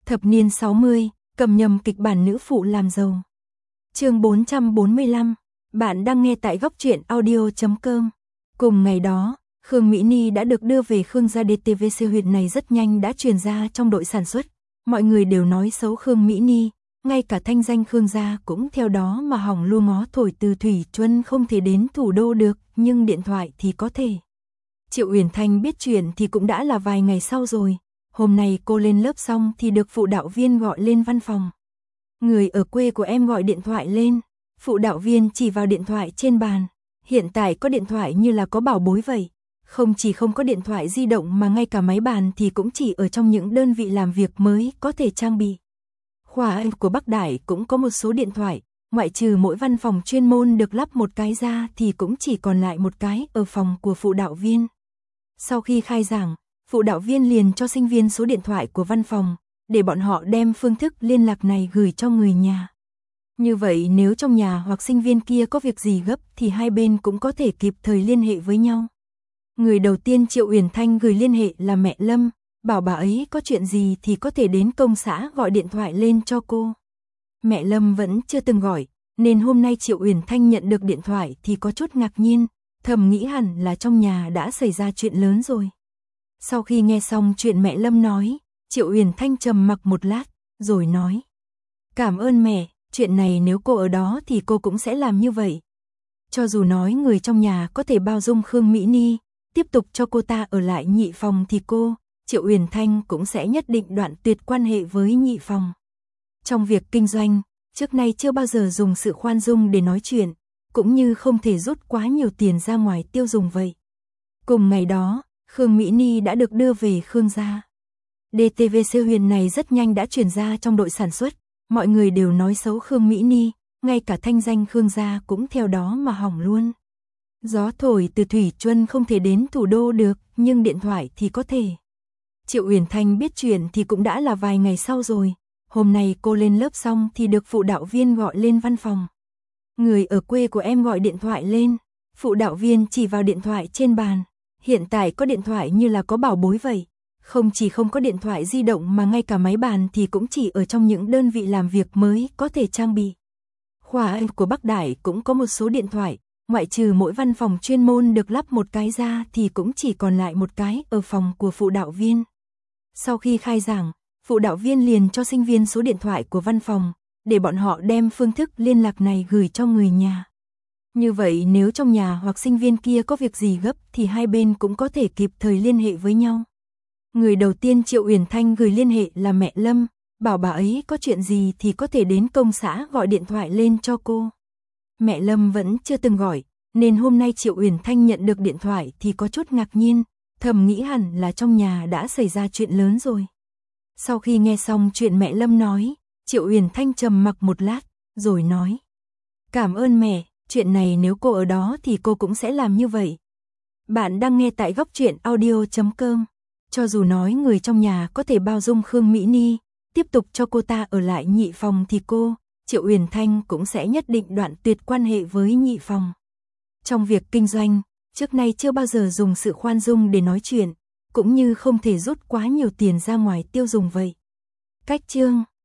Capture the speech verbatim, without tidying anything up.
Thập niên sáu mươi, cầm nhầm kịch bản nữ phụ làm giàu. Chương bốn trăm bốn mươi lăm, bạn đang nghe tại góc truyện audio chấm com. Cùng ngày đó, Khương Mỹ Ni đã được đưa về Khương gia. đê tê vê xê huyệt này rất nhanh đã truyền ra trong đội sản xuất. Mọi người đều nói xấu Khương Mỹ Ni, ngay cả thanh danh Khương gia cũng theo đó mà hỏng lu ngó thổi từ Thủy Chuân không thể đến thủ đô được, nhưng điện thoại thì có thể. Triệu Uyển Thanh biết chuyện thì cũng đã là vài ngày sau rồi. Hôm nay cô lên lớp xong thì được phụ đạo viên gọi lên văn phòng. Người ở quê của em gọi điện thoại lên. Phụ đạo viên chỉ vào điện thoại trên bàn. Hiện tại có điện thoại như là có bảo bối vậy. Không chỉ không có điện thoại di động mà ngay cả máy bàn thì cũng chỉ ở trong những đơn vị làm việc mới có thể trang bị. Khoa A của Bắc Đại cũng có một số điện thoại, ngoại trừ mỗi văn phòng chuyên môn được lắp một cái ra thì cũng chỉ còn lại một cái ở phòng của phụ đạo viên. Sau khi khai giảng, phụ đạo viên liền cho sinh viên số điện thoại của văn phòng, để bọn họ đem phương thức liên lạc này gửi cho người nhà. Như vậy nếu trong nhà hoặc sinh viên kia có việc gì gấp thì hai bên cũng có thể kịp thời liên hệ với nhau. Người đầu tiên Triệu Uyển Thanh gửi liên hệ là mẹ Lâm, bảo bà ấy có chuyện gì thì có thể đến công xã gọi điện thoại lên cho cô. Mẹ Lâm vẫn chưa từng gọi, nên hôm nay Triệu Uyển Thanh nhận được điện thoại thì có chút ngạc nhiên, thầm nghĩ hẳn là trong nhà đã xảy ra chuyện lớn rồi. Sau khi nghe xong chuyện mẹ Lâm nói, Triệu Uyển Thanh trầm mặc một lát, rồi nói: "Cảm ơn mẹ, chuyện này nếu cô ở đó thì cô cũng sẽ làm như vậy." Cho dù nói người trong nhà có thể bao dung Khương Mỹ Ni, tiếp tục cho cô ta ở lại nhị phòng thì cô, Triệu Uyển Thanh cũng sẽ nhất định đoạn tuyệt quan hệ với nhị phòng. Trong việc kinh doanh, trước nay chưa bao giờ dùng sự khoan dung để nói chuyện, cũng như không thể rút quá nhiều tiền ra ngoài tiêu dùng vậy. Cùng ngày đó, Khương Mỹ Ni đã được đưa về Khương gia. đê tê vê xê huyền này rất nhanh đã truyền ra trong đội sản xuất, mọi người đều nói xấu Khương Mỹ Ni, ngay cả thanh danh Khương gia cũng theo đó mà hỏng luôn. Gió thổi từ Thủy Chuân không thể đến thủ đô được, nhưng điện thoại thì có thể. Triệu Uyển Thanh biết chuyện thì cũng đã là vài ngày sau rồi. Hôm nay cô lên lớp xong thì được phụ đạo viên gọi lên văn phòng. Người ở quê của em gọi điện thoại lên. Phụ đạo viên chỉ vào điện thoại trên bàn. Hiện tại có điện thoại như là có bảo bối vậy. Không chỉ không có điện thoại di động mà ngay cả máy bàn thì cũng chỉ ở trong những đơn vị làm việc mới có thể trang bị. Khoa A của Bắc Đại cũng có một số điện thoại, ngoại trừ mỗi văn phòng chuyên môn được lắp một cái ra thì cũng chỉ còn lại một cái ở phòng của phụ đạo viên. Sau khi khai giảng, phụ đạo viên liền cho sinh viên số điện thoại của văn phòng, để bọn họ đem phương thức liên lạc này gửi cho người nhà. Như vậy nếu trong nhà hoặc sinh viên kia có việc gì gấp thì hai bên cũng có thể kịp thời liên hệ với nhau. Người đầu tiên Triệu Uyển Thanh gửi liên hệ là mẹ Lâm, bảo bà ấy có chuyện gì thì có thể đến công xã gọi điện thoại lên cho cô. Mẹ Lâm vẫn chưa từng gọi, nên hôm nay Triệu Uyển Thanh nhận được điện thoại thì có chút ngạc nhiên, thầm nghĩ hẳn là trong nhà đã xảy ra chuyện lớn rồi. Sau khi nghe xong chuyện mẹ Lâm nói, Triệu Uyển Thanh trầm mặc một lát, rồi nói: "Cảm ơn mẹ, chuyện này nếu cô ở đó thì cô cũng sẽ làm như vậy." Bạn đang nghe tại góc truyện audio chấm com. Cho dù nói người trong nhà có thể bao dung Khương Mỹ Ni, tiếp tục cho cô ta ở lại nhị phòng thì cô, Triệu Uyển Thanh cũng sẽ nhất định đoạn tuyệt quan hệ với nhị phòng. Trong việc kinh doanh, trước nay chưa bao giờ dùng sự khoan dung để nói chuyện, cũng như không thể rút quá nhiều tiền ra ngoài tiêu dùng vậy. Cách chương